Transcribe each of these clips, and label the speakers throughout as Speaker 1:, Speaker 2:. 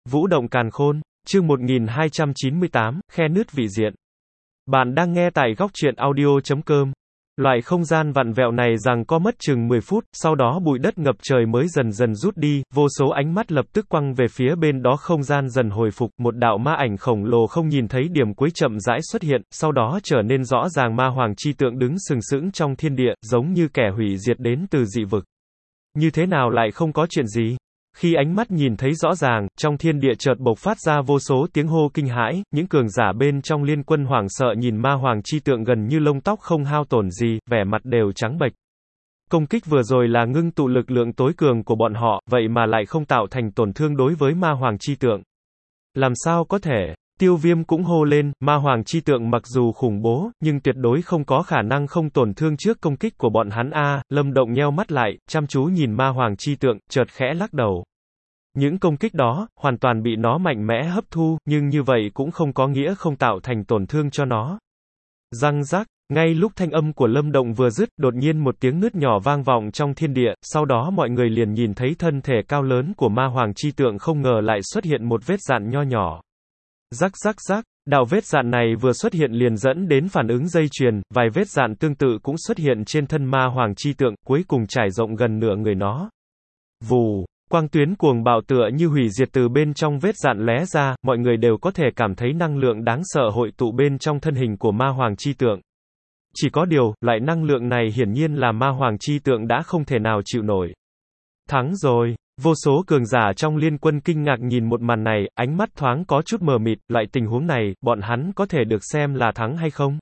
Speaker 1: Vũ động càn khôn, chương 1298, khe nứt vị diện. Bạn đang nghe tại góc truyện audio.com. Loại không gian vặn vẹo này rằng có mất chừng 10 phút, sau đó bụi đất ngập trời mới dần dần rút đi, vô số ánh mắt lập tức quăng về phía bên đó, không gian dần hồi phục, một đạo ma ảnh khổng lồ không nhìn thấy điểm cuối chậm rãi xuất hiện, sau đó trở nên rõ ràng, ma hoàng chi tượng đứng sừng sững trong thiên địa, giống như kẻ hủy diệt đến từ dị vực. Như thế nào lại không có chuyện gì? Khi ánh mắt nhìn thấy rõ ràng, trong thiên địa chợt bộc phát ra vô số tiếng hô kinh hãi, những cường giả bên trong liên quân hoảng sợ nhìn ma hoàng chi tượng gần như lông tóc không hao tổn gì, vẻ mặt đều trắng bệch. Công kích vừa rồi là ngưng tụ lực lượng tối cường của bọn họ, vậy mà lại không tạo thành tổn thương đối với ma hoàng chi tượng. Làm sao có thể? Tiêu Viêm cũng hô lên, ma hoàng chi tượng mặc dù khủng bố, nhưng tuyệt đối không có khả năng không tổn thương trước công kích của bọn hắn a. Lâm Động nheo mắt lại, chăm chú nhìn ma hoàng chi tượng, chợt khẽ lắc đầu. Những công kích đó, hoàn toàn bị nó mạnh mẽ hấp thu, nhưng như vậy cũng không có nghĩa không tạo thành tổn thương cho nó. Răng rắc, ngay lúc thanh âm của Lâm Động vừa dứt, đột nhiên một tiếng nứt nhỏ vang vọng trong thiên địa, sau đó mọi người liền nhìn thấy thân thể cao lớn của ma hoàng chi tượng không ngờ lại xuất hiện một vết dạn nho nhỏ. Rắc rắc rắc, đạo vết dạn này vừa xuất hiện liền dẫn đến phản ứng dây chuyền, vài vết dạn tương tự cũng xuất hiện trên thân ma hoàng chi tượng, cuối cùng trải rộng gần nửa người nó. Vù, quang tuyến cuồng bạo tựa như hủy diệt từ bên trong vết dạn lóe ra, mọi người đều có thể cảm thấy năng lượng đáng sợ hội tụ bên trong thân hình của ma hoàng chi tượng. Chỉ có điều, loại năng lượng này hiển nhiên là ma hoàng chi tượng đã không thể nào chịu nổi. Thắng rồi. Vô số cường giả trong liên quân kinh ngạc nhìn một màn này, ánh mắt thoáng có chút mờ mịt, loại tình huống này, bọn hắn có thể được xem là thắng hay không?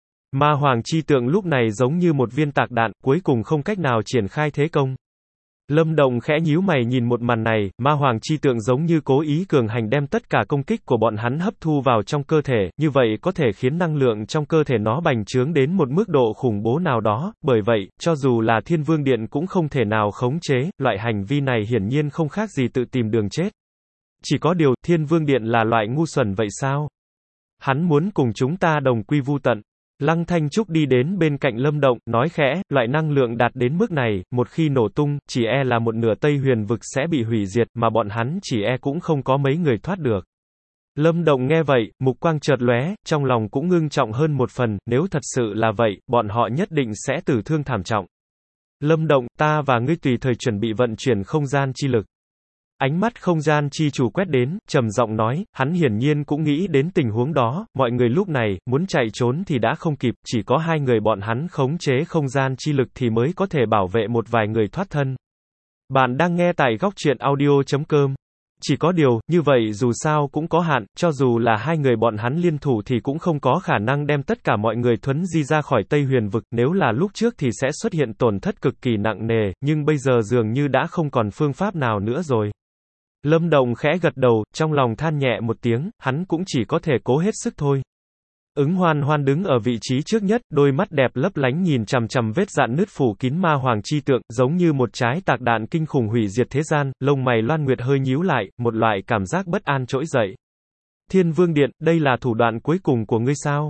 Speaker 1: Ma hoàng chi tượng lúc này giống như một viên tạc đạn, cuối cùng không cách nào triển khai thế công. Lâm Động khẽ nhíu mày nhìn một màn này, ma hoàng chi tượng giống như cố ý cường hành đem tất cả công kích của bọn hắn hấp thu vào trong cơ thể, như vậy có thể khiến năng lượng trong cơ thể nó bành trướng đến một mức độ khủng bố nào đó, bởi vậy, cho dù là Thiên Vương Điện cũng không thể nào khống chế, loại hành vi này hiển nhiên không khác gì tự tìm đường chết. Chỉ có điều, Thiên Vương Điện là loại ngu xuẩn vậy sao? Hắn muốn cùng chúng ta đồng quy vu tận. Lăng Thanh Trúc đi đến bên cạnh Lâm Động, nói khẽ, loại năng lượng đạt đến mức này, một khi nổ tung, chỉ e là một nửa Tây Huyền vực sẽ bị hủy diệt, mà bọn hắn chỉ e cũng không có mấy người thoát được. Lâm Động nghe vậy, mục quang chợt lóe, trong lòng cũng ngưng trọng hơn một phần, nếu thật sự là vậy, bọn họ nhất định sẽ tử thương thảm trọng. Lâm Động, ta và ngươi tùy thời chuẩn bị vận chuyển không gian chi lực. Ánh mắt không gian chi chủ quét đến, trầm giọng nói, hắn hiển nhiên cũng nghĩ đến tình huống đó, mọi người lúc này, muốn chạy trốn thì đã không kịp, chỉ có hai người bọn hắn khống chế không gian chi lực thì mới có thể bảo vệ một vài người thoát thân. Bạn đang nghe tại góc truyện audio.com. Chỉ có điều, như vậy dù sao cũng có hạn, cho dù là hai người bọn hắn liên thủ thì cũng không có khả năng đem tất cả mọi người thuấn di ra khỏi Tây Huyền vực, nếu là lúc trước thì sẽ xuất hiện tổn thất cực kỳ nặng nề, nhưng bây giờ dường như đã không còn phương pháp nào nữa rồi. Lâm Động khẽ gật đầu, trong lòng than nhẹ một tiếng, hắn cũng chỉ có thể cố hết sức thôi. Ứng Hoan Hoan đứng ở vị trí trước nhất, đôi mắt đẹp lấp lánh nhìn chằm chằm vết dạn nứt phủ kín ma hoàng chi tượng, giống như một trái tạc đạn kinh khủng hủy diệt thế gian, lông mày Loan Nguyệt hơi nhíu lại, một loại cảm giác bất an trỗi dậy. Thiên Vương Điện, đây là thủ đoạn cuối cùng của ngươi sao?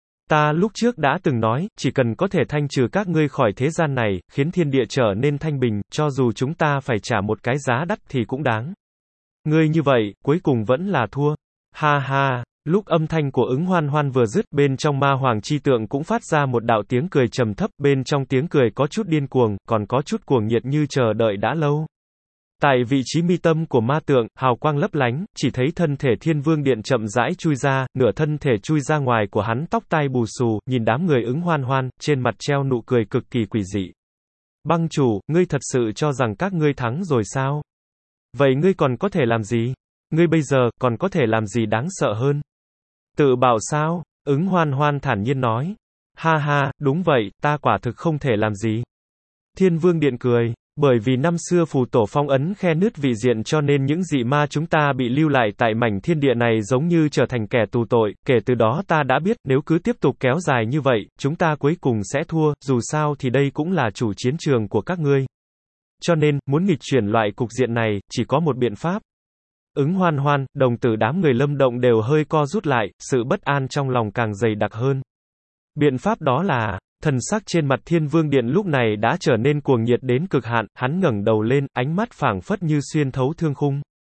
Speaker 1: Ta lúc trước đã từng nói, chỉ cần có thể thanh trừ các ngươi khỏi thế gian này, khiến thiên địa trở nên thanh bình, cho dù chúng ta phải trả một cái giá đắt thì cũng đáng. Ngươi như vậy, cuối cùng vẫn là thua. Ha ha, lúc âm thanh của Ứng Hoan Hoan vừa dứt, bên trong ma hoàng chi tượng cũng phát ra một đạo tiếng cười trầm thấp, bên trong tiếng cười có chút điên cuồng, còn có chút cuồng nhiệt như chờ đợi đã lâu. Tại vị trí mi tâm của ma tượng, hào quang lấp lánh, chỉ thấy thân thể Thiên Vương Điện chậm rãi chui ra, nửa thân thể chui ra ngoài của hắn tóc tai bù xù, nhìn đám người Ứng Hoan Hoan, trên mặt treo nụ cười cực kỳ quỷ dị. Băng chủ, ngươi thật sự cho rằng các ngươi thắng rồi sao? Vậy ngươi còn có thể làm gì? Ngươi bây giờ, còn có thể làm gì đáng sợ hơn? Tự bảo sao? Ứng Hoan Hoan thản nhiên nói. Ha ha, đúng vậy, ta quả thực không thể làm gì. Thiên Vương Điện cười. Bởi vì năm xưa phù tổ phong ấn khe nứt vị diện cho nên những dị ma chúng ta bị lưu lại tại mảnh thiên địa này giống như trở thành kẻ tù tội, kể từ đó ta đã biết, nếu cứ tiếp tục kéo dài như vậy, chúng ta cuối cùng sẽ thua, dù sao thì đây cũng là chủ chiến trường của các ngươi. Cho nên, muốn nghịch chuyển loại cục diện này, chỉ có một biện pháp. Ứng Hoan Hoan, đồng tử đám người Lâm Động đều hơi co rút lại, sự bất an trong lòng càng dày đặc hơn. Biện pháp đó là, thần sắc trên mặt Thiên Vương Điện lúc này đã trở nên cuồng nhiệt đến cực hạn, hắn ngẩng đầu lên, ánh mắt phảng phất như xuyên thấu thương khung.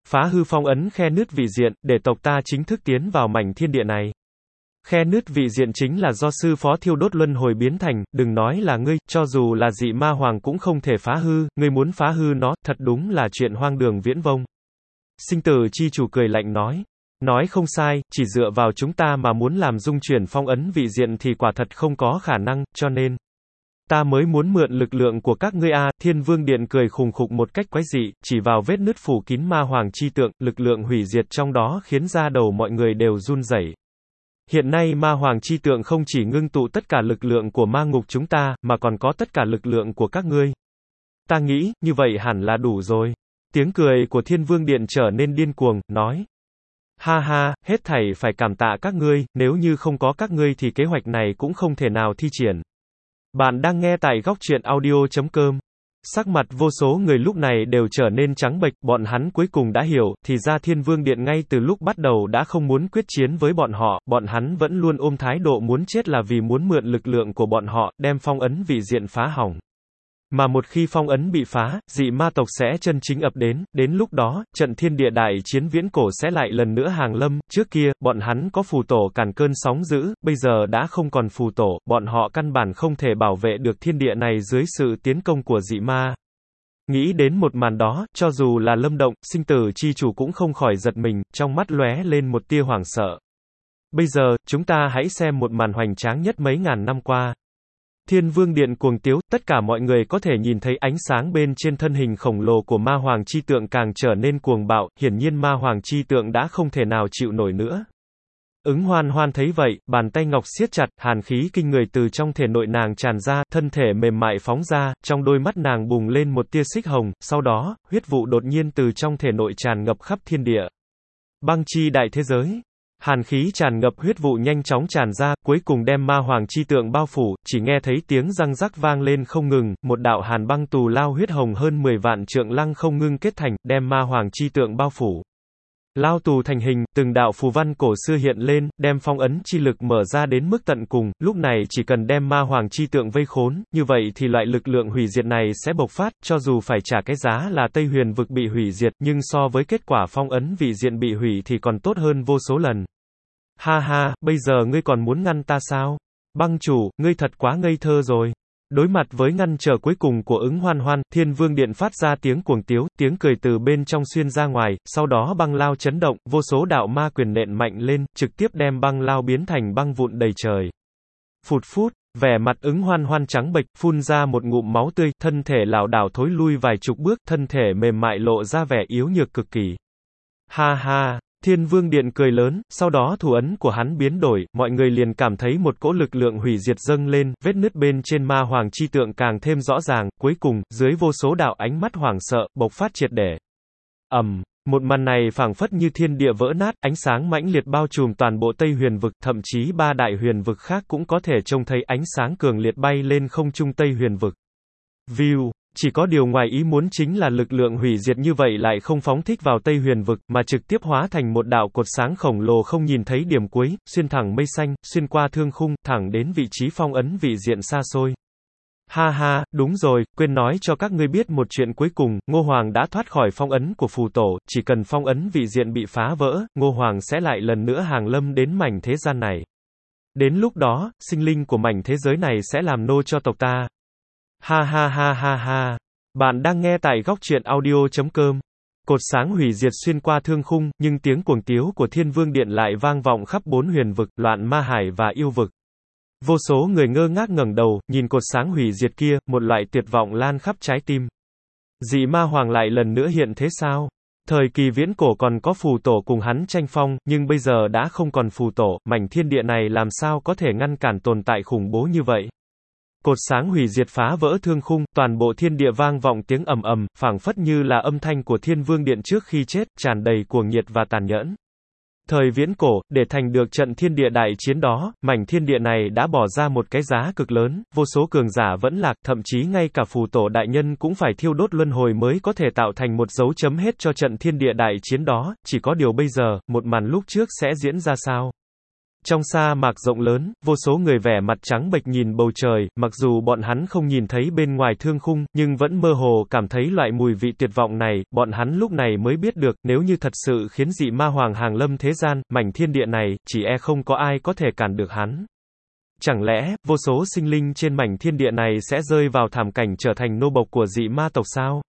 Speaker 1: Phá hư phong ấn khe nứt vị diện, để tộc ta chính thức tiến vào mảnh thiên địa này. Khe nứt vị diện chính là do sư phó thiêu đốt luân hồi biến thành, đừng nói là ngươi, cho dù là dị ma hoàng cũng không thể phá hư, ngươi muốn phá hư nó, thật đúng là chuyện hoang đường viễn vông. Sinh tử chi chủ cười lạnh nói. Nói không sai, chỉ dựa vào chúng ta mà muốn làm dung chuyển phong ấn vị diện thì quả thật không có khả năng, cho nên ta mới muốn mượn lực lượng của các ngươi a. Thiên Vương Điện cười khùng khục một cách quái dị, chỉ vào vết nứt phủ kín ma hoàng chi tượng, lực lượng hủy diệt trong đó khiến da đầu mọi người đều run rẩy. Hiện nay ma hoàng chi tượng không chỉ ngưng tụ tất cả lực lượng của ma ngục chúng ta, mà còn có tất cả lực lượng của các ngươi. Ta nghĩ, như vậy hẳn là đủ rồi. Tiếng cười của Thiên Vương Điện trở nên điên cuồng, nói. Ha ha, hết thảy phải cảm tạ các ngươi, nếu như không có các ngươi thì kế hoạch này cũng không thể nào thi triển. Bạn đang nghe tại góc truyện audio.com. Sắc mặt vô số người lúc này đều trở nên trắng bệch, bọn hắn cuối cùng đã hiểu, thì ra Thiên Vương Điện ngay từ lúc bắt đầu đã không muốn quyết chiến với bọn hắn vẫn luôn ôm thái độ muốn chết là vì muốn mượn lực lượng của bọn họ, đem phong ấn vị diện phá hỏng. Mà một khi phong ấn bị phá, dị ma tộc sẽ chân chính ập đến lúc đó, trận thiên địa đại chiến viễn cổ sẽ lại lần nữa hàng lâm, trước kia, bọn hắn có phù tổ càn cơn sóng dữ, bây giờ đã không còn phù tổ, bọn họ căn bản không thể bảo vệ được thiên địa này dưới sự tiến công của dị ma. Nghĩ đến một màn đó, cho dù là Lâm Động, sinh tử chi chủ cũng không khỏi giật mình, trong mắt lóe lên một tia hoảng sợ. Bây giờ, chúng ta hãy xem một màn hoành tráng nhất mấy ngàn năm qua. Thiên Vương Điện cuồng tiếu, tất cả mọi người có thể nhìn thấy ánh sáng bên trên thân hình khổng lồ của ma hoàng chi tượng càng trở nên cuồng bạo, hiển nhiên ma hoàng chi tượng đã không thể nào chịu nổi nữa. Ứng Hoan Hoan thấy vậy, bàn tay ngọc siết chặt, hàn khí kinh người từ trong thể nội nàng tràn ra, thân thể mềm mại phóng ra, trong đôi mắt nàng bùng lên một tia xích hồng, sau đó, huyết vụ đột nhiên từ trong thể nội tràn ngập khắp thiên địa. Băng chi đại thế giới. Hàn khí tràn ngập huyết vụ nhanh chóng tràn ra, cuối cùng đem ma hoàng chi tượng bao phủ, chỉ nghe thấy tiếng răng rắc vang lên không ngừng, một đạo hàn băng tù lao huyết hồng hơn 10 vạn trượng lăng không ngưng kết thành, đem ma hoàng chi tượng bao phủ. Lao tù thành hình, từng đạo phù văn cổ xưa hiện lên, đem phong ấn chi lực mở ra đến mức tận cùng, lúc này chỉ cần đem ma hoàng chi tượng vây khốn, như vậy thì loại lực lượng hủy diệt này sẽ bộc phát, cho dù phải trả cái giá là Tây Huyền vực bị hủy diệt, nhưng so với kết quả phong ấn vị diện bị hủy thì còn tốt hơn vô số lần. Ha ha, bây giờ ngươi còn muốn ngăn ta sao? Băng chủ, ngươi thật quá ngây thơ rồi. Đối mặt với ngăn trở cuối cùng của Ứng Hoan Hoan, Thiên Vương Điện phát ra tiếng cuồng tiếu, tiếng cười từ bên trong xuyên ra ngoài, sau đó băng lao chấn động, vô số đạo ma quyền nện mạnh lên, trực tiếp đem băng lao biến thành băng vụn đầy trời. Phụt phút, vẻ mặt Ứng Hoan Hoan trắng bệch, phun ra một ngụm máu tươi, thân thể lảo đảo thối lui vài chục bước, thân thể mềm mại lộ ra vẻ yếu nhược cực kỳ. Ha ha. Thiên Vương Điện cười lớn, sau đó thủ ấn của hắn biến đổi, mọi người liền cảm thấy một cỗ lực lượng hủy diệt dâng lên, vết nứt bên trên ma hoàng chi tượng càng thêm rõ ràng, cuối cùng, dưới vô số đạo ánh mắt hoảng sợ, bộc phát triệt để. Một màn này phảng phất như thiên địa vỡ nát, ánh sáng mãnh liệt bao trùm toàn bộ Tây Huyền vực, thậm chí 3 đại huyền vực khác cũng có thể trông thấy ánh sáng cường liệt bay lên không trung Tây Huyền vực. View. Chỉ có điều ngoài ý muốn chính là lực lượng hủy diệt như vậy lại không phóng thích vào Tây Huyền vực, mà trực tiếp hóa thành một đạo cột sáng khổng lồ không nhìn thấy điểm cuối, xuyên thẳng mây xanh, xuyên qua thương khung, thẳng đến vị trí phong ấn vị diện xa xôi. Ha ha, đúng rồi, quên nói cho các ngươi biết một chuyện cuối cùng, Ngô Hoàng đã thoát khỏi phong ấn của phù tổ, chỉ cần phong ấn vị diện bị phá vỡ, Ngô Hoàng sẽ lại lần nữa hàng lâm đến mảnh thế gian này. Đến lúc đó, sinh linh của mảnh thế giới này sẽ làm nô cho tộc ta. Ha ha ha ha ha. Bạn đang nghe tại góc truyện audio.com. Cột sáng hủy diệt xuyên qua thương khung, nhưng tiếng cuồng tiếu của Thiên Vương Điện lại vang vọng khắp 4 huyền vực, Loạn Ma Hải và Yêu vực. Vô số người ngơ ngác ngẩng đầu, nhìn cột sáng hủy diệt kia, một loại tuyệt vọng lan khắp trái tim. Dị ma hoàng lại lần nữa hiện thế sao? Thời kỳ viễn cổ còn có phù tổ cùng hắn tranh phong, nhưng bây giờ đã không còn phù tổ, mảnh thiên địa này làm sao có thể ngăn cản tồn tại khủng bố như vậy? Cột sáng hủy diệt phá vỡ thương khung, toàn bộ thiên địa vang vọng tiếng ầm ầm, phảng phất như là âm thanh của Thiên Vương Điện trước khi chết, tràn đầy cuồng nhiệt và tàn nhẫn. Thời viễn cổ, để thành được trận thiên địa đại chiến đó, mảnh thiên địa này đã bỏ ra một cái giá cực lớn, vô số cường giả vẫn lạc, thậm chí ngay cả phù tổ đại nhân cũng phải thiêu đốt luân hồi mới có thể tạo thành một dấu chấm hết cho trận thiên địa đại chiến đó, chỉ có điều bây giờ, một màn lúc trước sẽ diễn ra sao? Trong sa mạc rộng lớn, vô số người vẻ mặt trắng bệch nhìn bầu trời, mặc dù bọn hắn không nhìn thấy bên ngoài thương khung, nhưng vẫn mơ hồ cảm thấy loại mùi vị tuyệt vọng này, bọn hắn lúc này mới biết được, nếu như thật sự khiến dị ma hoàng hàng lâm thế gian, mảnh thiên địa này, chỉ e không có ai có thể cản được hắn. Chẳng lẽ, vô số sinh linh trên mảnh thiên địa này sẽ rơi vào thảm cảnh trở thành nô bộc của dị ma tộc sao?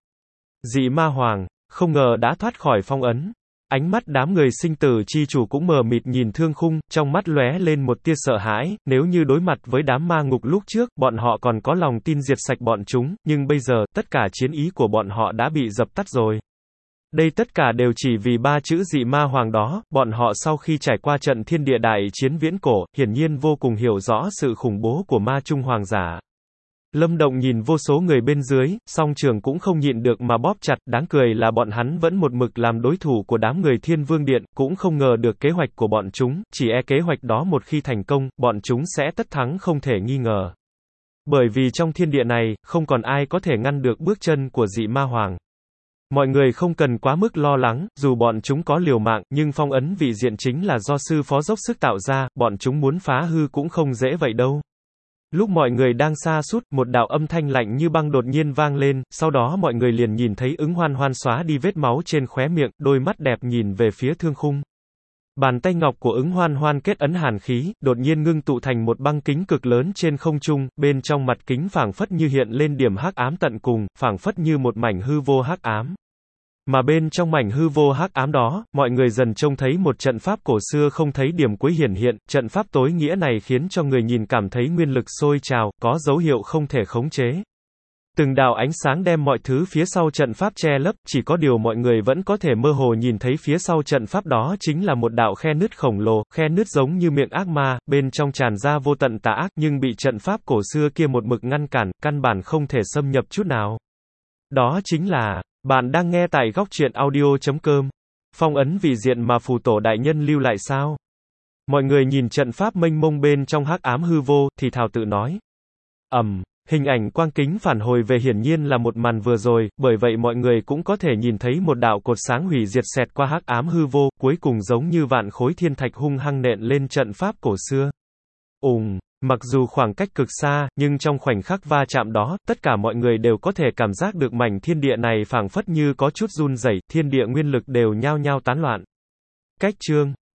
Speaker 1: Dị ma hoàng, không ngờ đã thoát khỏi phong ấn. Ánh mắt đám người sinh tử chi chủ cũng mờ mịt nhìn thương khung, trong mắt lóe lên một tia sợ hãi, nếu như đối mặt với đám ma ngục lúc trước, bọn họ còn có lòng tin diệt sạch bọn chúng, nhưng bây giờ, tất cả chiến ý của bọn họ đã bị dập tắt rồi. Đây tất cả đều chỉ vì ba chữ dị ma hoàng đó, bọn họ sau khi trải qua trận thiên địa đại chiến viễn cổ, hiển nhiên vô cùng hiểu rõ sự khủng bố của ma trung hoàng giả. Lâm Động nhìn vô số người bên dưới, song trường cũng không nhịn được mà bóp chặt, đáng cười là bọn hắn vẫn một mực làm đối thủ của đám người Thiên Vương Điện, cũng không ngờ được kế hoạch của bọn chúng, chỉ e kế hoạch đó một khi thành công, bọn chúng sẽ tất thắng không thể nghi ngờ. Bởi vì trong thiên địa này, không còn ai có thể ngăn được bước chân của dị ma hoàng. Mọi người không cần quá mức lo lắng, dù bọn chúng có liều mạng, nhưng phong ấn vị diện chính là do sư phó dốc sức tạo ra, bọn chúng muốn phá hư cũng không dễ vậy đâu. Lúc mọi người đang sa sút, một đạo âm thanh lạnh như băng đột nhiên vang lên, sau đó mọi người liền nhìn thấy Ứng Hoan Hoan xóa đi vết máu trên khóe miệng, đôi mắt đẹp nhìn về phía thương khung. Bàn tay ngọc của Ứng Hoan Hoan kết ấn hàn khí, đột nhiên ngưng tụ thành một băng kính cực lớn trên không trung, bên trong mặt kính phảng phất như hiện lên điểm hắc ám tận cùng, phảng phất như một mảnh hư vô hắc ám. Mà bên trong mảnh hư vô hắc ám đó, mọi người dần trông thấy một trận pháp cổ xưa không thấy điểm cuối hiển hiện, trận pháp tối nghĩa này khiến cho người nhìn cảm thấy nguyên lực sôi trào, có dấu hiệu không thể khống chế. Từng đạo ánh sáng đem mọi thứ phía sau trận pháp che lấp, chỉ có điều mọi người vẫn có thể mơ hồ nhìn thấy phía sau trận pháp đó chính là một đạo khe nứt khổng lồ, khe nứt giống như miệng ác ma, bên trong tràn ra vô tận tà ác, nhưng bị trận pháp cổ xưa kia một mực ngăn cản, căn bản không thể xâm nhập chút nào. Đó chính là, bạn đang nghe tại góc truyện audio.com. Phong ấn vị diện mà phù tổ đại nhân lưu lại sao? Mọi người nhìn trận pháp mênh mông bên trong hắc ám hư vô, thì thào tự nói. Hình ảnh quang kính phản hồi về hiển nhiên là một màn vừa rồi, bởi vậy mọi người cũng có thể nhìn thấy một đạo cột sáng hủy diệt xẹt qua hắc ám hư vô, cuối cùng giống như vạn khối thiên thạch hung hăng nện lên trận pháp cổ xưa. Mặc dù khoảng cách cực xa, nhưng trong khoảnh khắc va chạm đó, tất cả mọi người đều có thể cảm giác được mảnh thiên địa này phảng phất như có chút run rẩy, thiên địa nguyên lực đều nhao nhao tán loạn. Cách chương